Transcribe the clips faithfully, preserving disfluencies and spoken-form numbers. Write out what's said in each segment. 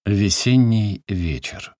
Весенний вечер.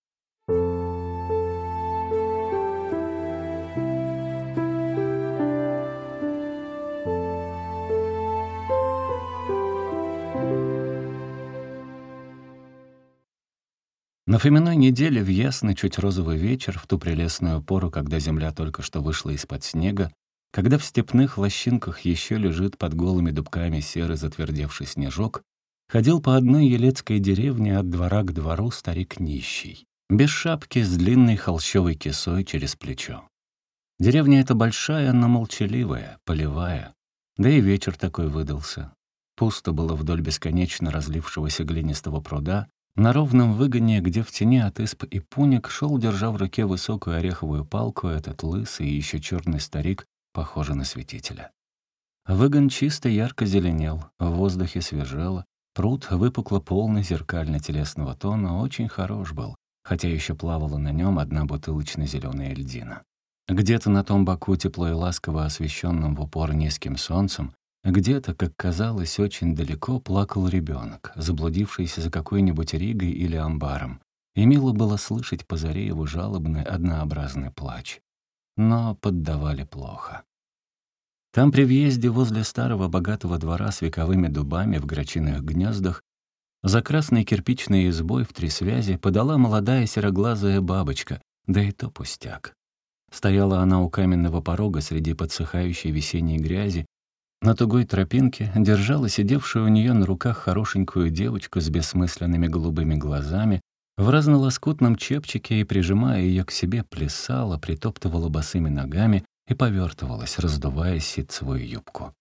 На Фоминой неделе в ясный, чуть розовый вечер, в ту прелестную пору, когда земля только что вышла из-под снега, когда в степных лощинках еще лежит под голыми дубками серый затвердевший снежок, ходил по одной елецкой деревне от двора к двору старик нищий, без шапки, с длинной холщовой кисой через плечо. Деревня эта большая, но молчаливая, полевая, да и вечер такой выдался. Пусто было вдоль бесконечно разлившегося глинистого пруда, на ровном выгоне, где в тени от исп и пуник шел, держа в руке высокую ореховую палку, этот лысый и еще черный старик, похожий на святителя. Выгон чисто ярко зеленел, в воздухе свежело, пруд выпукло полный зеркально-телесного тона, очень хорош был, хотя еще плавала на нем одна бутылочно-зеленая льдина. Где-то на том боку, тепло и ласково освещенном в упор низким солнцем, где-то, как казалось, очень далеко плакал ребенок, заблудившийся за какой-нибудь ригой или амбаром, и мило было слышать по заре его жалобный, однообразный плач. Но поддавали плохо. Там при въезде возле старого богатого двора с вековыми дубами в грачиных гнездах за красной кирпичной избой в три связи подала молодая сероглазая бабочка, да и то пустяк. Стояла она у каменного порога среди подсыхающей весенней грязи, на тугой тропинке держала сидевшую у нее на руках хорошенькую девочку с бессмысленными голубыми глазами, в разнолоскутном чепчике и, прижимая ее к себе, плясала, притоптывала босыми ногами и повертывалась, раздувая ситцевую юбку.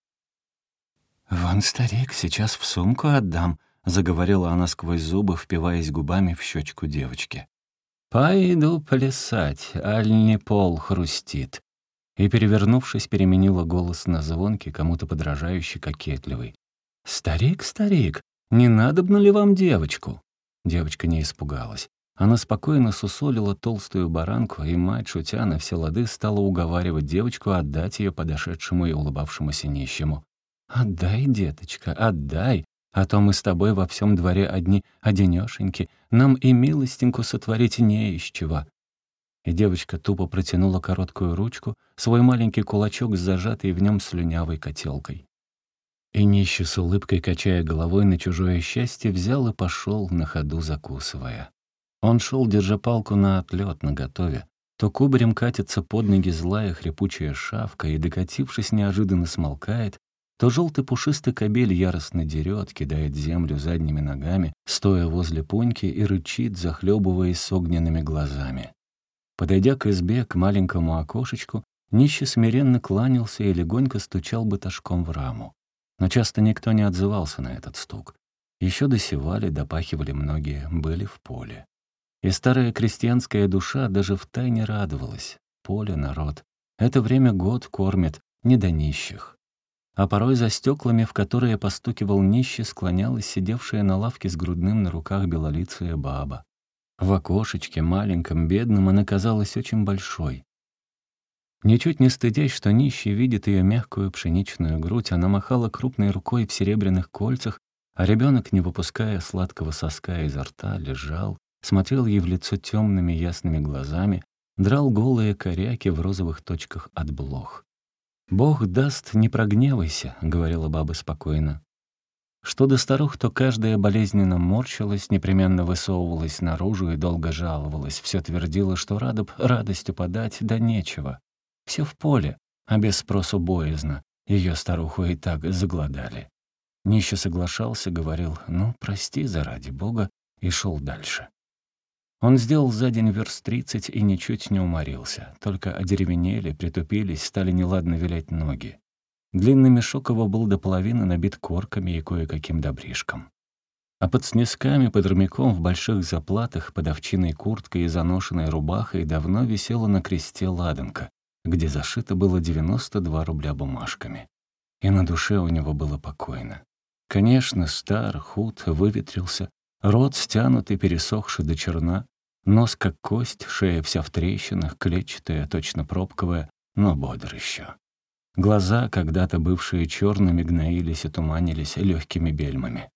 «Вон старик, сейчас в сумку отдам», — заговорила она сквозь зубы, впиваясь губами в щечку девочки. «Пойду плясать, аль не пол хрустит». И, перевернувшись, переменила голос на звонкий, кому-то подражающий, кокетливый. «Старик, старик, не надобно ли вам девочку?» Девочка не испугалась. Она спокойно сусолила толстую баранку, и мать, шутя на все лады, стала уговаривать девочку отдать ее подошедшему и улыбавшемуся нищему. «Отдай, деточка, отдай, а то мы с тобой во всем дворе одни одинёшеньки, нам и милостинку сотворить не из чего». И девочка тупо протянула короткую ручку, свой маленький кулачок с зажатой в нем слюнявой котелкой. И нищий с улыбкой, качая головой на чужое счастье, взял и пошел, на ходу закусывая. Он шел, держа палку на отлет, наготове. То кубарем катится под ноги злая хрипучая шавка и, докатившись, неожиданно смолкает, то желтый пушистый кобель яростно дерет, кидает землю задними ногами, стоя возле пуньки, и рычит, захлебываясь с огненными глазами. Подойдя к избе, к маленькому окошечку, нищий смиренно кланялся и легонько стучал баташком в раму. Но часто никто не отзывался на этот стук. Еще досевали, допахивали многие, были в поле. И старая крестьянская душа даже втайне радовалась. Поле, народ. Это время год кормит, не до нищих. А порой за стеклами, в которые постукивал нищий, склонялась сидевшая на лавке с грудным на руках белолицая баба. В окошечке, маленьком, бедном, она казалась очень большой. Ничуть не стыдясь, что нищий видит ее мягкую пшеничную грудь, она махала крупной рукой в серебряных кольцах, а ребенок, не выпуская сладкого соска изо рта, лежал, смотрел ей в лицо темными ясными глазами, драл голые коряки в розовых точках от блох. «Бог даст, не прогневайся», — говорила баба спокойно. Что до старух, то каждая болезненно морщилась, непременно высовывалась наружу и долго жаловалась, все твердила, что рада б радостью подать, да нечего. Все в поле, а без спросу боязно, ее старуху и так заглодали. Нищий соглашался, говорил: «Ну, прости, заради Бога», и шел дальше. Он сделал за день верст тридцать и ничуть не уморился, только одеревенели, притупились, стали неладно вилять ноги. Длинный мешок его был до половины набит корками и кое-каким добришком. А под снисками, под армяком в больших заплатах, под овчиной курткой и заношенной рубахой давно висела на кресте ладанка, где зашито было девяносто два рубля бумажками. И на душе у него было покойно. Конечно, стар, худ, выветрился, рот стянутый, пересохший до черна, нос как кость, шея вся в трещинах, клетчатая, точно пробковая, но бодр еще. Глаза, когда-то бывшие черными, гноились и туманились легкими бельмами.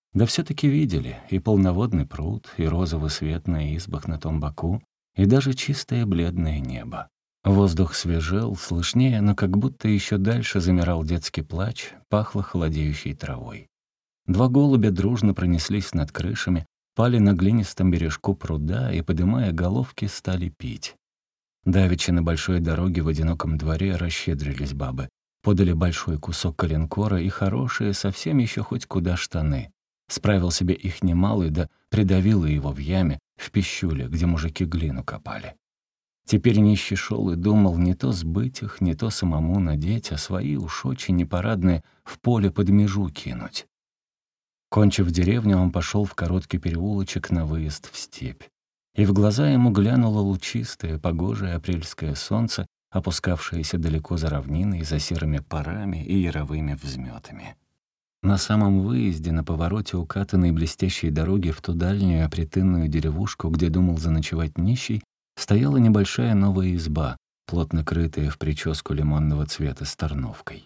Да все-таки видели и полноводный пруд, и розовый свет на избах на том боку, и даже чистое бледное небо. Воздух свежел, слышнее, но как будто еще дальше замирал детский плач, пахло холодеющей травой. Два голубя дружно пронеслись над крышами, пали на глинистом бережку пруда и, подымая головки, стали пить. Давеча на большой дороге в одиноком дворе расщедрились бабы, подали большой кусок коленкора и хорошие, совсем еще хоть куда штаны. Справил себе их немалый, да придавило его в яме, в пищуле, где мужики глину копали. Теперь нищий шел и думал не то сбыть их, не то самому надеть, а свои уж очень непарадные в поле под межу кинуть. Кончив деревню, он пошел в короткий переулочек на выезд в степь. И в глаза ему глянуло лучистое, погожее апрельское солнце, опускавшееся далеко за равниной, за серыми парами и яровыми взметами. На самом выезде, на повороте укатанной блестящей дороги в ту дальнюю опрятынную деревушку, где думал заночевать нищий, стояла небольшая новая изба, плотно крытая в прическу лимонного цвета с торновкой.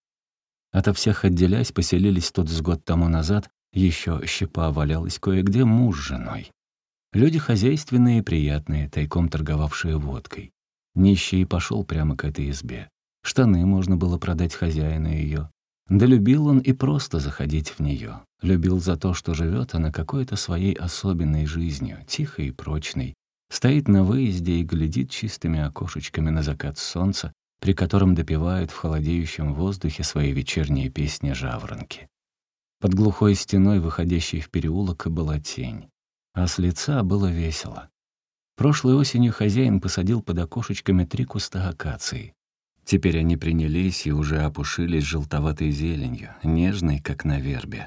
Ото всех отделясь, поселились тут с год тому назад, еще щепа валялась кое-где муж с женой. Люди хозяйственные и приятные, тайком торговавшие водкой. Нищий пошел прямо к этой избе. Штаны можно было продать хозяину ее. Да любил он и просто заходить в нее. Любил за то, что живет она какой-то своей особенной жизнью, тихой и прочной. Стоит на выезде и глядит чистыми окошечками на закат солнца, при котором допевают в холодеющем воздухе свои вечерние песни жаворонки. Под глухой стеной, выходящей в переулок, была тень. А с лица было весело. Прошлой осенью хозяин посадил под окошечками три куста акации. Теперь они принялись и уже опушились желтоватой зеленью, нежной, как на вербе.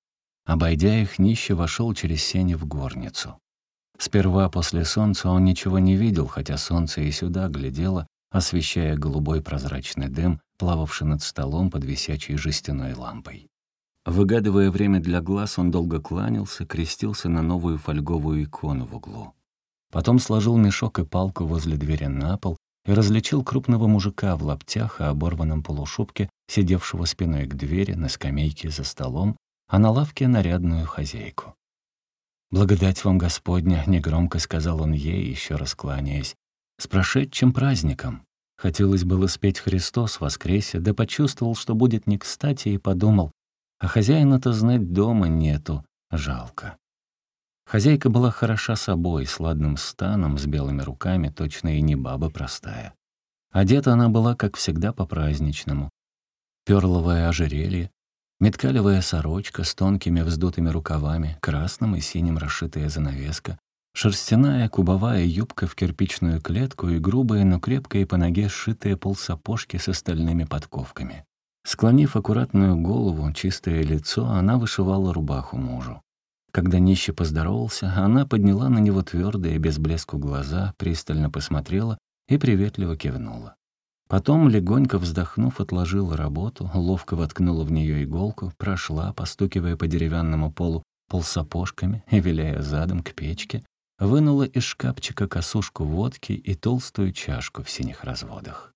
Обойдя их, нищий вошел через сени в горницу. Сперва после солнца он ничего не видел, хотя солнце и сюда глядело, освещая голубой прозрачный дым, плававший над столом под висячей жестяной лампой. Выгадывая время для глаз, он долго кланялся, крестился на новую фольговую икону в углу. Потом сложил мешок и палку возле двери на пол и различил крупного мужика в лаптях и оборванном полушубке, сидевшего спиной к двери на скамейке за столом, а на лавке нарядную хозяйку. «Благодать вам, Господня!» — негромко сказал он ей, еще раз кланяясь. «С прошедшим праздником!» Хотелось было спеть «Христос воскресе», да почувствовал, что будет не кстати, и подумал, а хозяина-то знать дома нету, жалко. Хозяйка была хороша собой, с ладным станом, с белыми руками, точно и не баба простая. Одета она была, как всегда, по-праздничному. Перловое ожерелье, меткалевая сорочка с тонкими вздутыми рукавами, красным и синим расшитая занавеска, шерстяная кубовая юбка в кирпичную клетку и грубые, но крепкие по ноге сшитые полсапожки с остальными подковками. Склонив аккуратную голову, чистое лицо, она вышивала рубаху мужу. Когда нищий поздоровался, она подняла на него твердые, без блеску глаза, пристально посмотрела и приветливо кивнула. Потом, легонько вздохнув, отложила работу, ловко воткнула в нее иголку, прошла, постукивая по деревянному полу полсапожками и, виляя задом к печке, вынула из шкафчика косушку водки и толстую чашку в синих разводах.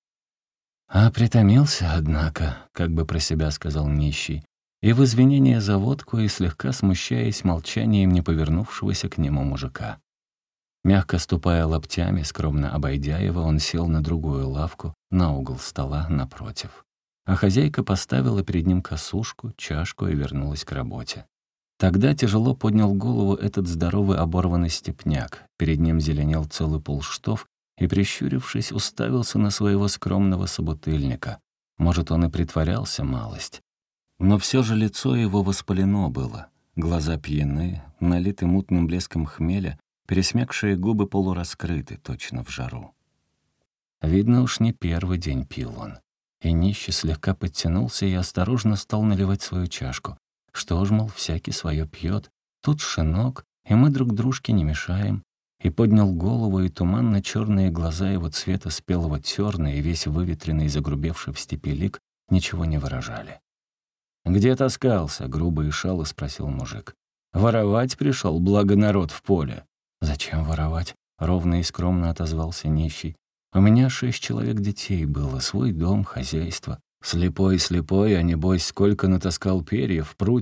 «А притомился, однако», — как бы про себя сказал нищий, и в извинение за водку и слегка смущаясь молчанием не повернувшегося к нему мужика. Мягко ступая локтями, скромно обойдя его, он сел на другую лавку, на угол стола напротив. А хозяйка поставила перед ним косушку, чашку и вернулась к работе. Тогда тяжело поднял голову этот здоровый оборванный степняк. Перед ним зеленел целый полштов и, прищурившись, уставился на своего скромного собутыльника. Может, он и притворялся малость. Но все же лицо его воспалено было. Глаза пьяны, налиты мутным блеском хмеля, пересмякшие губы полураскрыты, точно в жару. Видно, уж не первый день пил он. И нищий слегка подтянулся и осторожно стал наливать свою чашку. Что ж, мол, всякий свое пьет, тут шинок, и мы друг дружке не мешаем. И поднял голову, и туманно-черные глаза его цвета спелого терна и весь выветренный, загрубевший в степи лик ничего не выражали. «Где таскался?» — грубо и шало спросил мужик. «Воровать пришел, благо народ в поле». «Зачем воровать?» — ровно и скромно отозвался нищий. «У меня шесть человек детей было, свой дом, хозяйство. Слепой-слепой, а небось, сколько натаскал перьев, прутьев,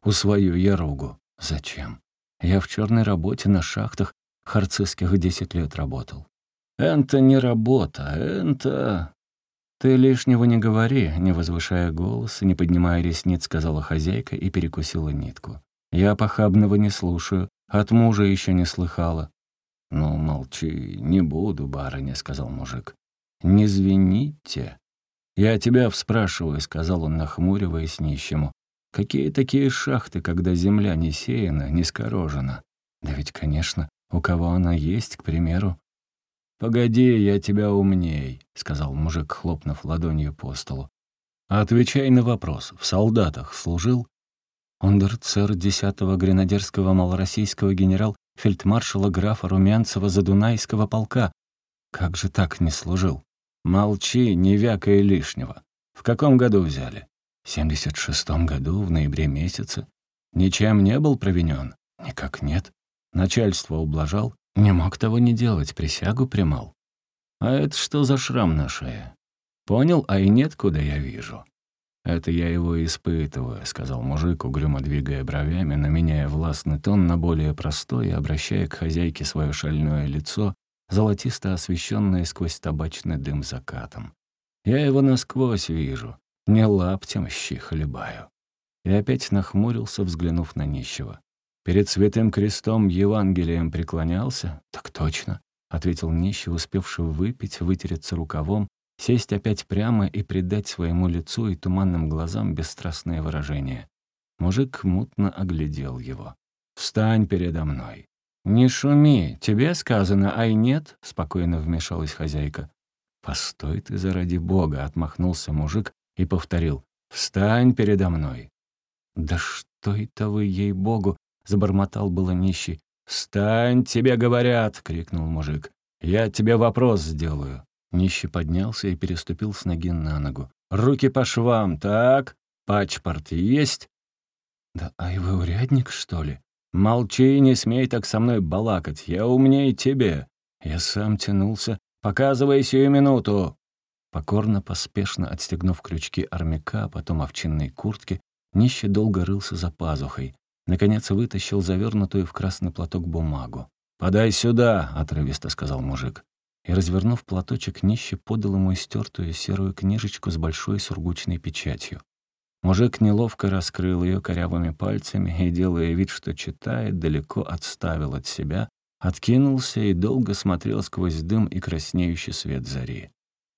у свою яругу. Зачем? Я в черной работе на шахтах харцизских десять лет работал. Это не работа, это... Ты лишнего не говори, не возвышая голос и не поднимая ресниц, сказала хозяйка и перекусила нитку. Я похабного не слушаю, от мужа еще не слыхала. «Ну, молчи, не буду, барыня», — сказал мужик. «Не звените». «Я тебя спрашиваю», — сказал он, нахмуриваясь нищему. «Какие такие шахты, когда земля не сеяна, не скорожена?» «Да ведь, конечно, у кого она есть, к примеру». «Погоди, я тебя умней», — сказал мужик, хлопнув ладонью по столу. «Отвечай на вопрос. В солдатах служил?» Ундер-цер десятого гренадерского малороссийского генерал-фельдмаршала графа Румянцева-Задунайского полка. Как же так не служил? Молчи, не вякай лишнего. В каком году взяли? В семьдесят шестом году, в ноябре месяце. Ничем не был провинен? Никак нет. Начальство ублажал? Не мог того не делать, присягу примал. А это что за шрам на шее? Понял, а и нет, куда я вижу. «Это я его испытываю», — сказал мужик, угрюмо двигая бровями, но меняя властный тон на более простой и обращая к хозяйке свое шальное лицо, золотисто освещенное сквозь табачный дым закатом. «Я его насквозь вижу, не лаптем щи хлебаю». И опять нахмурился, взглянув на нищего. «Перед святым крестом Евангелием преклонялся?» «Так точно», — ответил нищий, успевший выпить, вытереться рукавом, сесть опять прямо и придать своему лицу и туманным глазам бесстрастное выражение. Мужик мутно оглядел его. «Встань передо мной». «Не шуми, тебе сказано, ай нет?» — спокойно вмешалась хозяйка. «Постой ты, заради бога!» — отмахнулся мужик и повторил. «Встань передо мной». «Да что это вы, ей-богу!» — забормотал было нищий. «Встань, тебе говорят!» — крикнул мужик. «Я тебе вопрос сделаю». Нищий поднялся и переступил с ноги на ногу. «Руки по швам, так? Пачпорт есть?» «Да ай вы урядник, что ли?» «Молчи, не смей так со мной балакать, я умнее тебе». Я сам тянулся. «Показывай сию минуту». Покорно, поспешно отстегнув крючки армяка, потом овчинной куртки, нищий долго рылся за пазухой. Наконец вытащил завернутую в красный платок бумагу. «Подай сюда», — отрывисто сказал мужик. И, развернув платочек, нищий подал ему истертую серую книжечку с большой сургучной печатью. Мужик неловко раскрыл ее корявыми пальцами и, делая вид, что читает, далеко отставил от себя, откинулся и долго смотрел сквозь дым и краснеющий свет зари.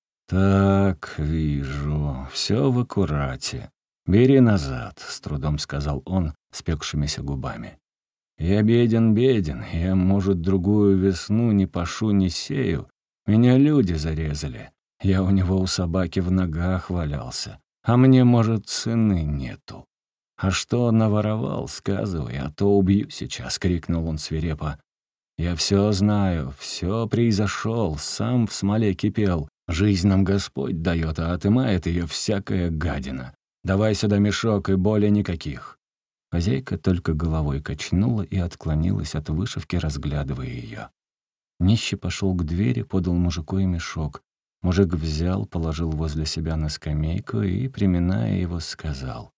«Так, вижу, все в аккурате. Бери назад», — с трудом сказал он спекшимися губами. «Я беден, беден, я, может, другую весну не пашу, не сею. Меня люди зарезали. Я у него у собаки в ногах валялся. А мне, может, цены нету. А что наворовал, сказывай, а то убью сейчас», — крикнул он свирепо. «Я все знаю, все произошел, сам в смоле кипел. Жизнь нам Господь дает, а отымает ее всякая гадина. Давай сюда мешок и более никаких». Хозяйка только головой качнула и отклонилась от вышивки, разглядывая ее. Нищий пошел к двери, подал мужику и мешок. Мужик взял, положил возле себя на скамейку и, приминая его, сказал.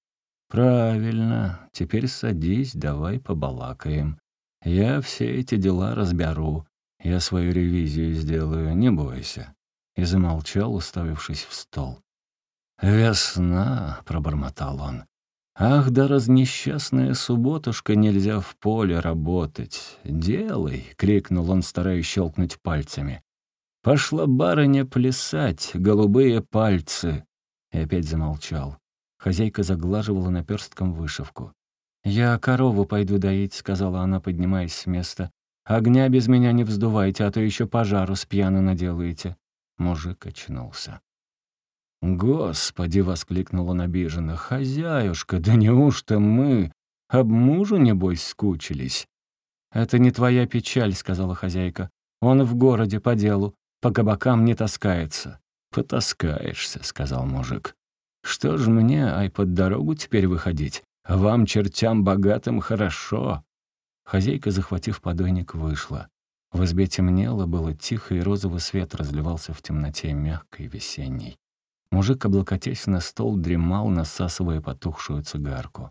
«Правильно, теперь садись, давай побалакаем. Я все эти дела разберу, я свою ревизию сделаю, не бойся». И замолчал, уставившись в стол. «Весна», — пробормотал он. «Ах, да разнесчастная субботушка, нельзя в поле работать. Делай!» — крикнул он, стараясь щелкнуть пальцами. «Пошла барыня плясать, голубые пальцы!» И опять замолчал. Хозяйка заглаживала наперстком вышивку. «Я корову пойду доить», — сказала она, поднимаясь с места. «Огня без меня не вздувайте, а то еще пожару с пьяну наделаете». Мужик очнулся. «Господи!» — воскликнул он обиженно. «Хозяюшка, да неужто мы об мужу, небось, скучились?» «Это не твоя печаль», — сказала хозяйка. «Он в городе по делу, по кабакам не таскается». «Потаскаешься», — сказал мужик. «Что ж мне, ай, под дорогу теперь выходить? Вам, чертям богатым, хорошо». Хозяйка, захватив подойник, вышла. В избе темнело, было тихо, и розовый свет разливался в темноте мягкой весенней. Мужик, облокотясь на стол, дремал, насасывая потухшую цигарку.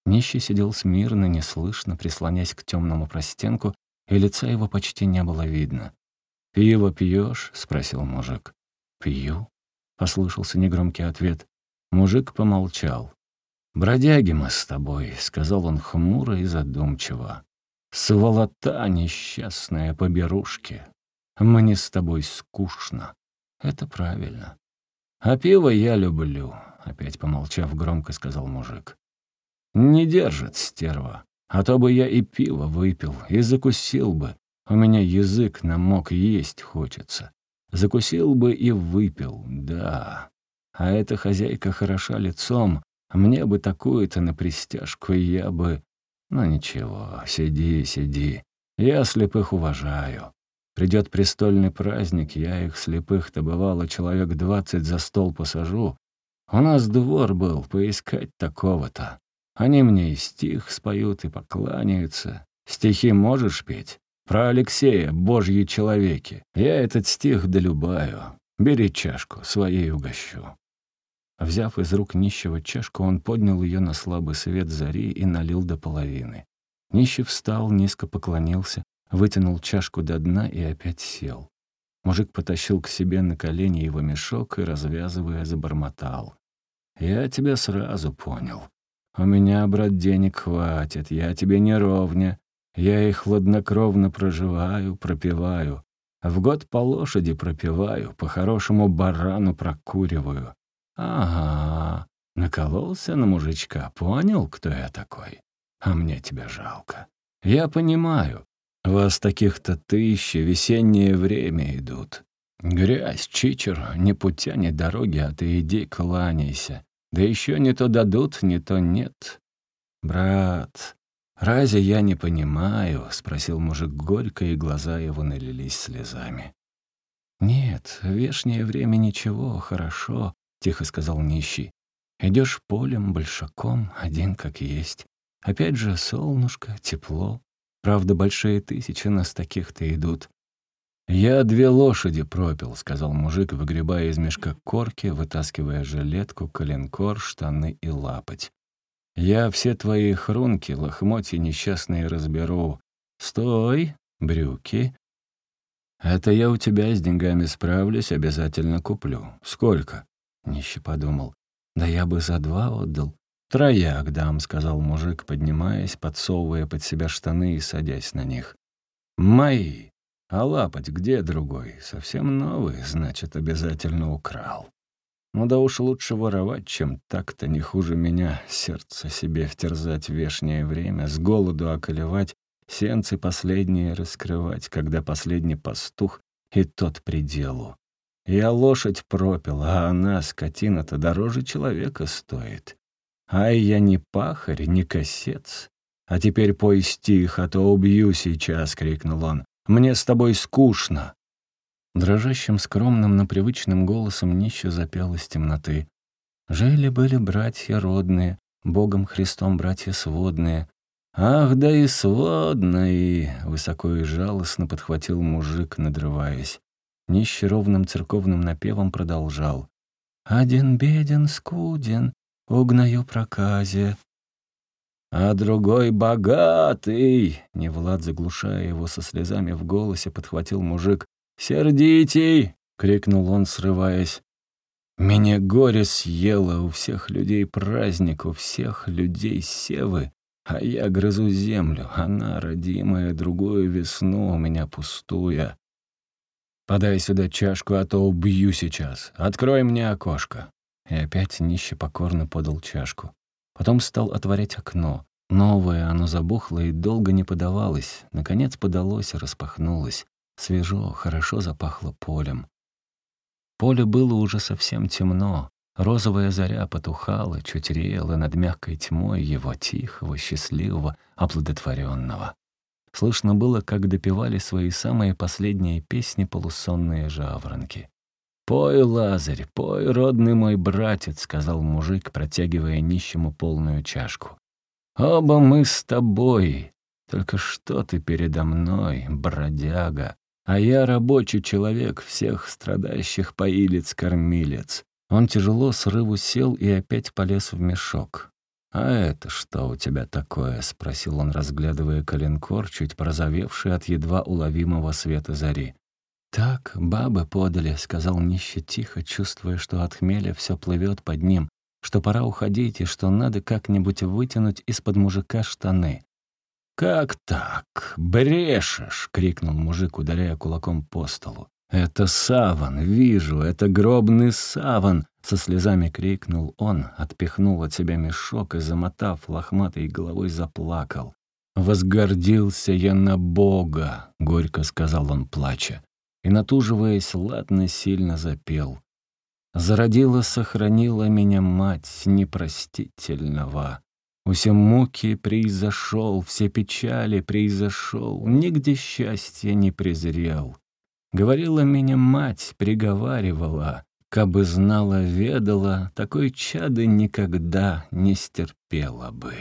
Нищий сидел смирно, неслышно, прислонясь к темному простенку, и лица его почти не было видно. «Пиво пьешь?» — спросил мужик. «Пью», — послышался негромкий ответ. Мужик помолчал. «Бродяги мы с тобой», — сказал он хмуро и задумчиво. «Сволота несчастная поберушки. Мне с тобой скучно». «Это правильно». «А пиво я люблю», — опять помолчав громко сказал мужик. «Не держит стерва, а то бы я и пиво выпил, и закусил бы. У меня язык намок, есть хочется. Закусил бы и выпил, да. А эта хозяйка хороша лицом, мне бы такую-то на пристяжку, и я бы... Ну ничего, сиди, сиди. Я слепых уважаю. Придет престольный праздник, я их слепых-то бывало человек двадцать за стол посажу. У нас двор был, поискать такого-то. Они мне и стих споют, и покланяются. Стихи можешь петь? Про Алексея, божьи человеки. Я этот стих долюбаю. Бери чашку, своей угощу». Взяв из рук нищего чашку, он поднял ее на слабый свет зари и налил до половины. Нищий встал, низко поклонился, вытянул чашку до дна и опять сел. Мужик потащил к себе на колени его мешок и, развязывая, забормотал. «Я тебя сразу понял. У меня, брат, денег хватит, я тебе не ровня. Я их хладнокровно проживаю, пропиваю. В год по лошади пропиваю, по-хорошему барану прокуриваю. Ага, накололся на мужичка, понял, кто я такой? А мне тебя жалко. Я понимаю, вас таких-то тысячи, весеннее время идут. Грязь, чичер, ни путя, ни дороги, а ты иди кланяйся. Да еще не то дадут, не то нет. Брат, разве я не понимаю?» — спросил мужик горько, и глаза его налились слезами. «Нет, вешнее время ничего, хорошо», — тихо сказал нищий. «Идешь полем, большаком, один как есть. Опять же солнышко, тепло. Правда, большие тысячи нас таких-то идут». «Я две лошади пропил», — сказал мужик, выгребая из мешка корки, вытаскивая жилетку, коленкор, штаны и лапоть. «Я все твои хрунки, лохмотья несчастные разберу. Стой, брюки. Это я у тебя с деньгами справлюсь, обязательно куплю. Сколько?» Нищий подумал. «Да я бы за два отдал». «Трояк дам», — сказал мужик, поднимаясь, подсовывая под себя штаны и садясь на них. «Мои. А лапоть где другой? Совсем новый, значит, обязательно украл. Ну да уж лучше воровать, чем так-то, не хуже меня. Сердце себе втерзать в вешнее время, с голоду околевать, сенцы последние раскрывать, когда последний пастух и тот при делу. Я лошадь пропил, а она, скотина-то, дороже человека стоит. Ай, я не пахарь, не косец. А теперь пой стих, а то убью сейчас», — крикнул он. «Мне с тобой скучно». Дрожащим, скромным, но привычным голосом нищий запел из темноты. «Жили-были братья родные, Богом Христом братья сводные». «Ах, да и сводные!» — высоко и жалостно подхватил мужик, надрываясь. Нищий ровным церковным напевом продолжал. «Один беден, скуден, угнаю проказе». «А другой богатый!» — Невлад, заглушая его со слезами в голосе, подхватил мужик. «Сердитей!» — крикнул он, срываясь. «Меня горе съело, у всех людей праздник, у всех людей севы, а я грызу землю, она, родимая, другую весну у меня пустуя. Подай сюда чашку, а то убью сейчас. Открой мне окошко». И опять нищий покорно подал чашку. Потом стал отворять окно. Новое оно забухло и долго не подавалось. Наконец подалось и распахнулось. Свежо, хорошо запахло полем. Поле было уже совсем темно. Розовая заря потухала, чуть реяла над мягкой тьмой его тихого, счастливого, оплодотворенного. Слышно было, как допевали свои самые последние песни полусонные жаворонки. «Пой, Лазарь, пой, родный мой братец», — сказал мужик, протягивая нищему полную чашку. «Оба мы с тобой, только что ты передо мной, бродяга, а я рабочий человек, всех страдающих поилец-кормилец». Он тяжело с рыву сел и опять полез в мешок. «А это что у тебя такое?» — спросил он, разглядывая коленкор, чуть порозовевший от едва уловимого света зари. «Так, бабы подали», — сказал нищий тихо, чувствуя, что от хмеля все плывет под ним, что пора уходить и что надо как-нибудь вытянуть из-под мужика штаны. «Как так? Брешешь!» — крикнул мужик, ударяя кулаком по столу. «Это саван, вижу, это гробный саван!» — со слезами крикнул он, отпихнул от себя мешок и, замотав лохматой головой, заплакал. «Возгордился я на Бога!» — горько сказал он, плача. И, натуживаясь, ладно сильно запел. «Зародила, сохранила меня мать непростительного. Все муки произошел, все печали произошел, нигде счастья не презрел. Говорила меня мать, приговаривала, кабы знала, ведала, такой чады никогда не стерпела бы.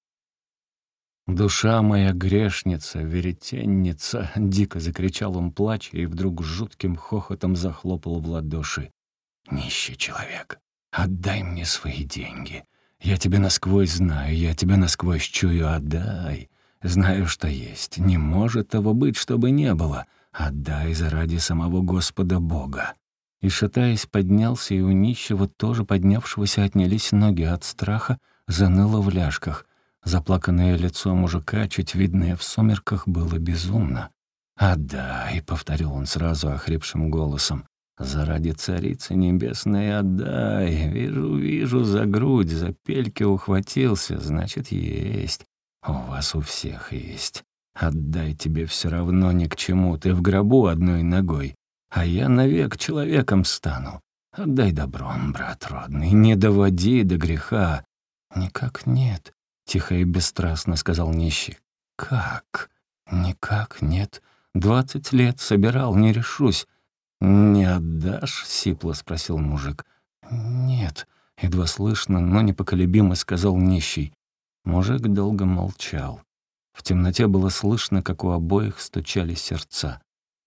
«Душа моя грешница, веретенница!» — дико закричал он, плача, и вдруг жутким хохотом захлопал в ладоши. «Нищий человек, отдай мне свои деньги. Я тебя насквозь знаю, я тебя насквозь чую, отдай. Знаю, что есть, не может того быть, чтобы не было. Отдай заради самого Господа Бога». И, шатаясь, поднялся, и у нищего, тоже поднявшегося, отнялись ноги от страха, заныло в ляжках. Заплаканное лицо мужика, чуть видное в сумерках, было безумно. «Отдай», — повторил он сразу охрипшим голосом. «Заради царицы небесной отдай. Вижу, вижу, за грудь, за пельки ухватился, значит, есть. У вас у всех есть. Отдай, тебе все равно ни к чему, ты в гробу одной ногой, а я навек человеком стану. Отдай добром, брат родный, не доводи до греха». «Никак нет», — тихо и бесстрастно сказал нищий. «Как? Никак нет. Двадцать лет собирал, не решусь». «Не отдашь?» — сипло спросил мужик. «Нет», — едва слышно, но непоколебимо сказал нищий. Мужик долго молчал. В темноте было слышно, как у обоих стучали сердца.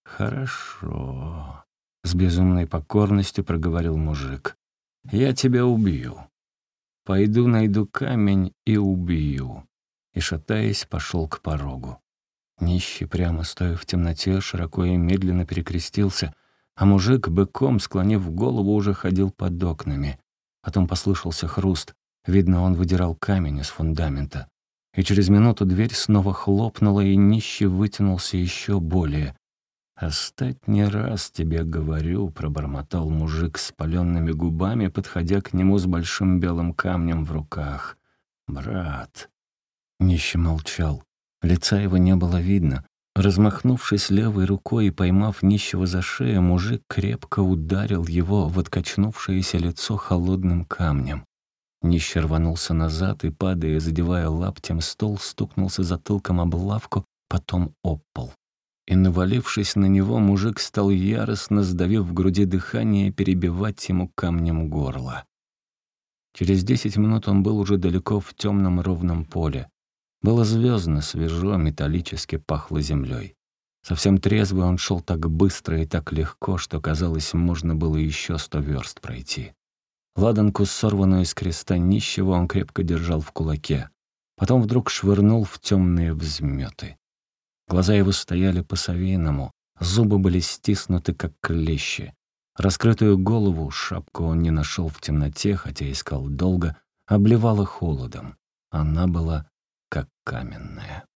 «Хорошо», — с безумной покорностью проговорил мужик. «Я тебя убью. Пойду найду камень и убью». И, шатаясь, пошел к порогу. Нищий, прямо стоя в темноте, широко и медленно перекрестился, а мужик, быком склонив голову, уже ходил под окнами. Потом послышался хруст. Видно, он выдирал камень из фундамента. И через минуту дверь снова хлопнула, и нищий вытянулся еще более. «Остать не раз тебе говорю», — пробормотал мужик с спаленными губами, подходя к нему с большим белым камнем в руках. «Брат». Нищий молчал. Лица его не было видно. Размахнувшись левой рукой и поймав нищего за шею, мужик крепко ударил его в откачнувшееся лицо холодным камнем. Нищий рванулся назад и, падая, задевая лаптем стол, стукнулся затылком об лавку, потом об пол. И, навалившись на него, мужик стал яростно, сдавив в груди дыхание, перебивать ему камнем горло. Через десять минут он был уже далеко в темном ровном поле. Было звездно, свежо, металлически пахло землей. Совсем трезвый он шел так быстро и так легко, что, казалось, можно было еще сто верст пройти. Ладанку, сорванную с креста нищего, он крепко держал в кулаке. Потом вдруг швырнул в темные взметы. Глаза его стояли по-совиному, зубы были стиснуты, как клещи. Раскрытую голову, шапку он не нашел в темноте, хотя искал долго, обливала холодом. Она была как каменная.